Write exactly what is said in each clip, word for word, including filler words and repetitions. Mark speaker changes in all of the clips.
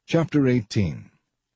Speaker 1: Chapter eighteen.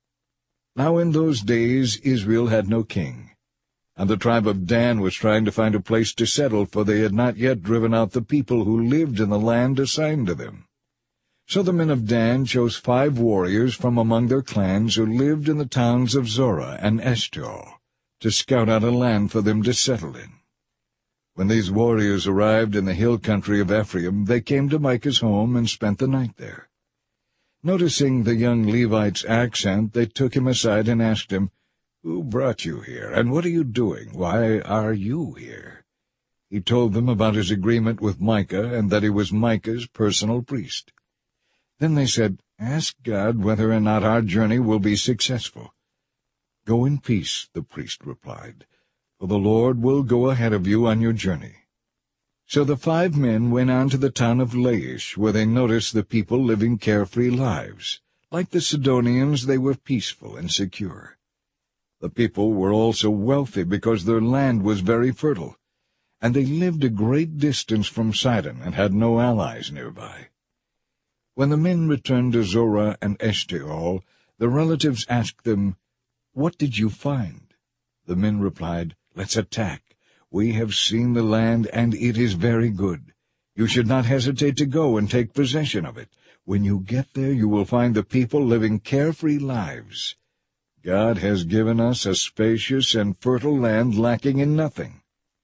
Speaker 1: Now in those days Israel had no king, and the tribe of Dan was trying to find a place to settle, for they had not yet driven out the people who lived in the land assigned to them. So the men of Dan chose five warriors from among their clans who lived in the towns of Zorah and Eshtaol, to scout out a land for them to settle in. When these warriors arrived in the hill country of Ephraim, they came to Micah's home and spent the night there. Noticing the young Levite's accent, they took him aside and asked him, "Who brought you here, and what are you doing? Why are you here?" He told them about his agreement with Micah, and that he was Micah's personal priest. Then they said, "Ask God whether or not our journey will be successful." "Go in peace," the priest replied, "for the Lord will go ahead of you on your journey." So the five men went on to the town of Laish, where they noticed the people living carefree lives. Like the Sidonians, they were peaceful and secure. The people were also wealthy because their land was very fertile, and they lived a great distance from Sidon and had no allies nearby. When the men returned to Zorah and Eshtaol, the relatives asked them, "What did you find?" The men replied, "Let's attack. We have seen the land, and it is very good. You should not hesitate to go and take possession of it. When you get there, you will find the people living carefree lives. God has given us a spacious and fertile land lacking in nothing."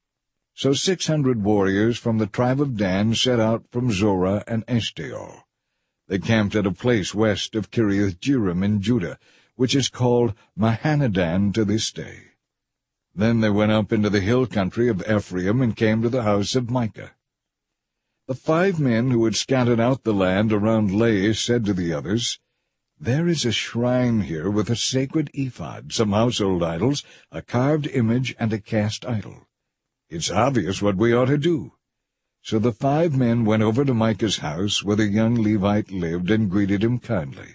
Speaker 1: So six hundred warriors from the tribe of Dan set out from Zorah and Eshtaol. They camped at a place west of Kiriath-Jearim in Judah, which is called Mahanadan to this day. Then they went up into the hill country of Ephraim and came to the house of Micah. The five men who had scouted out the land around Laish said to the others, "There is a shrine here with a sacred ephod, some household idols, a carved image, and a cast idol. It's obvious what we ought to do." So the five men went over to Micah's house, where the young Levite lived, and greeted him kindly.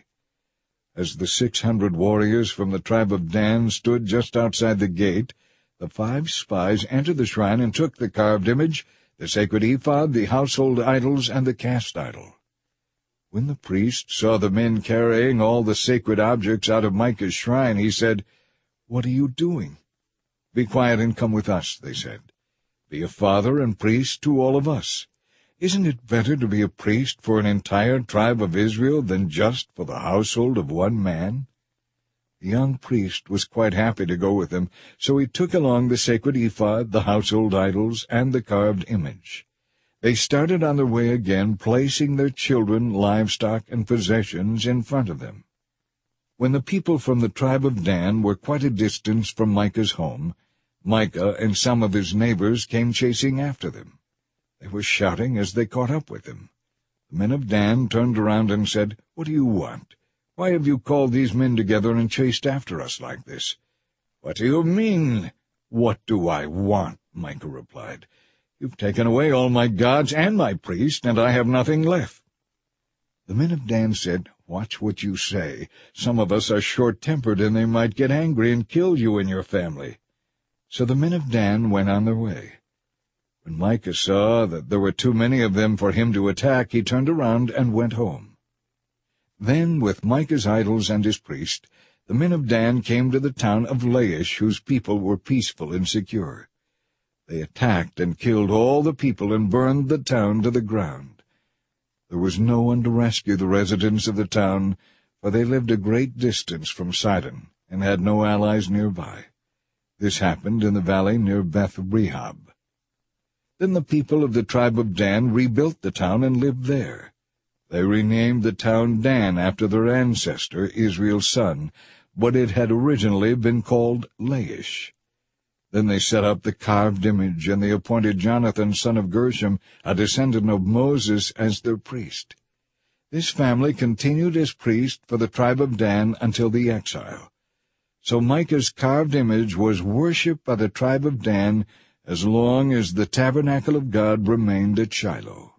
Speaker 1: As the six hundred warriors from the tribe of Dan stood just outside the gate, the five spies entered the shrine and took the carved image, the sacred ephod, the household idols, and the cast idol. When the priest saw the men carrying all the sacred objects out of Micah's shrine, he said, "What are you doing?" "Be quiet and come with us," they said. "Be a father and priest to all of us. Isn't it better to be a priest for an entire tribe of Israel than just for the household of one man?" The young priest was quite happy to go with them, so he took along the sacred ephod, the household idols, and the carved image. They started on their way again, placing their children, livestock, and possessions in front of them. When the people from the tribe of Dan were quite a distance from Micah's home, Micah and some of his neighbors came chasing after them. They were shouting as they caught up with them. The men of Dan turned around and said, "What do you want? Why have you called these men together and chased after us like this?" "What do you mean, what do I want?" Micah replied. "You've taken away all my gods and my priest, and I have nothing left." The men of Dan said, "Watch what you say. Some of us are short-tempered, and they might get angry and kill you and your family." So the men of Dan went on their way. When Micah saw that there were too many of them for him to attack, he turned around and went home. Then, with Micah's idols and his priest, the men of Dan came to the town of Laish, whose people were peaceful and secure. They attacked and killed all the people and burned the town to the ground. There was no one to rescue the residents of the town, for they lived a great distance from Sidon and had no allies nearby. This happened in the valley near Beth-Rehob. Then the people of the tribe of Dan rebuilt the town and lived there. They renamed the town Dan after their ancestor, Israel's son, but it had originally been called Laish. Then they set up the carved image, and they appointed Jonathan, son of Gershom, a descendant of Moses, as their priest. This family continued as priest for the tribe of Dan until the exile. So Micah's carved image was worshipped by the tribe of Dan as long as the tabernacle of God remained at Shiloh.